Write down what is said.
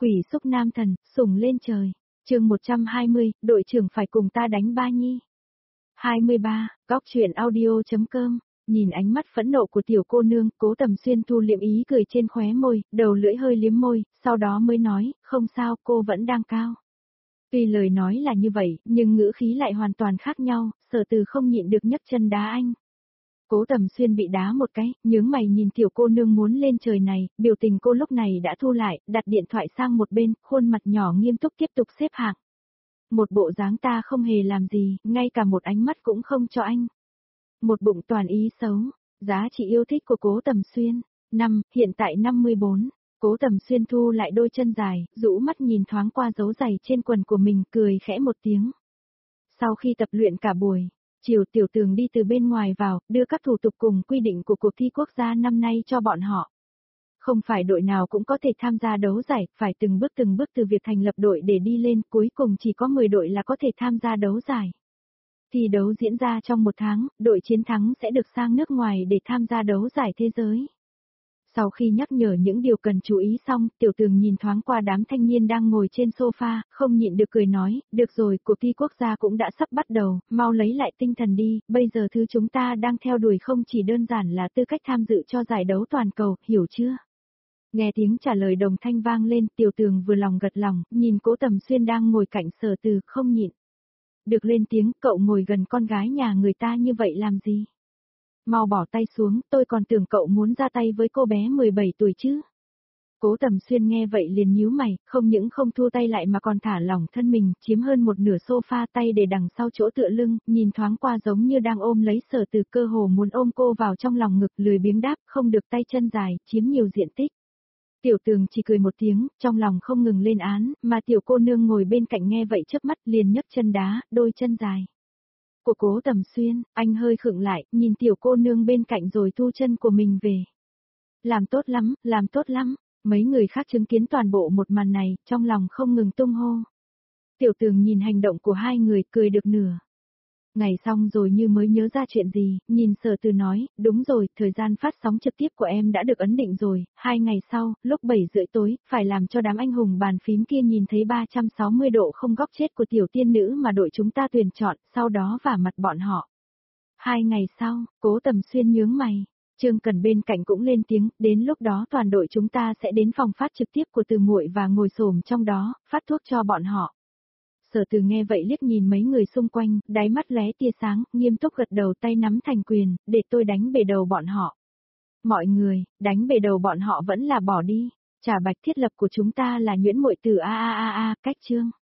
Quỷ xúc nam thần, sủng lên trời. Chương 120, đội trưởng phải cùng ta đánh ba nhi. 23, góc truyện audio.com. Nhìn ánh mắt phẫn nộ của tiểu cô nương, Cố Tầm Xuyên thu liệm ý cười trên khóe môi, đầu lưỡi hơi liếm môi, sau đó mới nói, không sao, cô vẫn đang cao. Tuy lời nói là như vậy, nhưng ngữ khí lại hoàn toàn khác nhau, Sở Từ không nhịn được nhấc chân đá anh. Cố Tầm Xuyên bị đá một cái, nhướng mày nhìn tiểu cô nương muốn lên trời này, biểu tình cô lúc này đã thu lại, đặt điện thoại sang một bên, khuôn mặt nhỏ nghiêm túc tiếp tục xếp hạng. Một bộ dáng ta không hề làm gì, ngay cả một ánh mắt cũng không cho anh. Một bụng toàn ý xấu, giá trị yêu thích của Cố Tầm Xuyên. Hiện tại 54, Cố Tầm Xuyên thu lại đôi chân dài, rũ mắt nhìn thoáng qua dấu giày trên quần của mình, cười khẽ một tiếng. Sau khi tập luyện cả buổi, chiều Tiểu Tường đi từ bên ngoài vào, đưa các thủ tục cùng quy định của cuộc thi quốc gia năm nay cho bọn họ. Không phải đội nào cũng có thể tham gia đấu giải, phải từng bước từ việc thành lập đội để đi lên, cuối cùng chỉ có 10 đội là có thể tham gia đấu giải. Thi đấu diễn ra trong 1 tháng, đội chiến thắng sẽ được sang nước ngoài để tham gia đấu giải thế giới. Sau khi nhắc nhở những điều cần chú ý xong, Tiểu Tường nhìn thoáng qua đám thanh niên đang ngồi trên sofa, không nhịn được cười nói, được rồi, cuộc thi quốc gia cũng đã sắp bắt đầu, mau lấy lại tinh thần đi, bây giờ thứ chúng ta đang theo đuổi không chỉ đơn giản là tư cách tham dự cho giải đấu toàn cầu, hiểu chưa? Nghe tiếng trả lời đồng thanh vang lên, Tiểu Tường vừa lòng gật lòng, nhìn Cố Tầm Xuyên đang ngồi cạnh Sở Từ, không nhịn được lên tiếng, cậu ngồi gần con gái nhà người ta như vậy làm gì? Mau bỏ tay xuống, tôi còn tưởng cậu muốn ra tay với cô bé 17 tuổi chứ. Cố Tầm Xuyên nghe vậy liền nhíu mày, không những không thu tay lại mà còn thả lỏng thân mình, chiếm hơn một nửa sofa, tay để đằng sau chỗ tựa lưng, nhìn thoáng qua giống như đang ôm lấy Sở Từ, cơ hồ muốn ôm cô vào trong lòng ngực, lười biếng đáp, không được, tay chân dài, chiếm nhiều diện tích. Tiểu Tường chỉ cười một tiếng, trong lòng không ngừng lên án, mà tiểu cô nương ngồi bên cạnh nghe vậy chớp mắt liền nhấc chân đá, đôi chân dài của Cố Tầm Xuyên, anh hơi khựng lại, nhìn tiểu cô nương bên cạnh rồi thu chân của mình về. Làm tốt lắm, làm tốt lắm. Mấy người khác chứng kiến toàn bộ một màn này, trong lòng không ngừng tung hô. Tiểu Tường nhìn hành động của hai người, cười được nửa ngày xong rồi như mới nhớ ra chuyện gì, nhìn Sở Từ nói, đúng rồi, thời gian phát sóng trực tiếp của em đã được ấn định rồi, 2 ngày sau, lúc 7:30 tối, phải làm cho đám anh hùng bàn phím kia nhìn thấy 360 độ không góc chết của tiểu tiên nữ mà đội chúng ta tuyển chọn, sau đó vả mặt bọn họ. 2 ngày sau, Cố Tầm Xuyên nhướng mày. Trương Cần bên cạnh cũng lên tiếng, đến lúc đó toàn đội chúng ta sẽ đến phòng phát trực tiếp của Từ muội và ngồi xổm trong đó, phát thuốc cho bọn họ. Sở Từ nghe vậy liếc nhìn mấy người xung quanh, đáy mắt lóe tia sáng, nghiêm túc gật đầu, tay nắm thành quyền, để tôi đánh bể đầu bọn họ. Mọi người, đánh bể đầu bọn họ vẫn là bỏ đi. Trả bạch thiết lập của chúng ta là nhuyễn muội tử a, cách chương.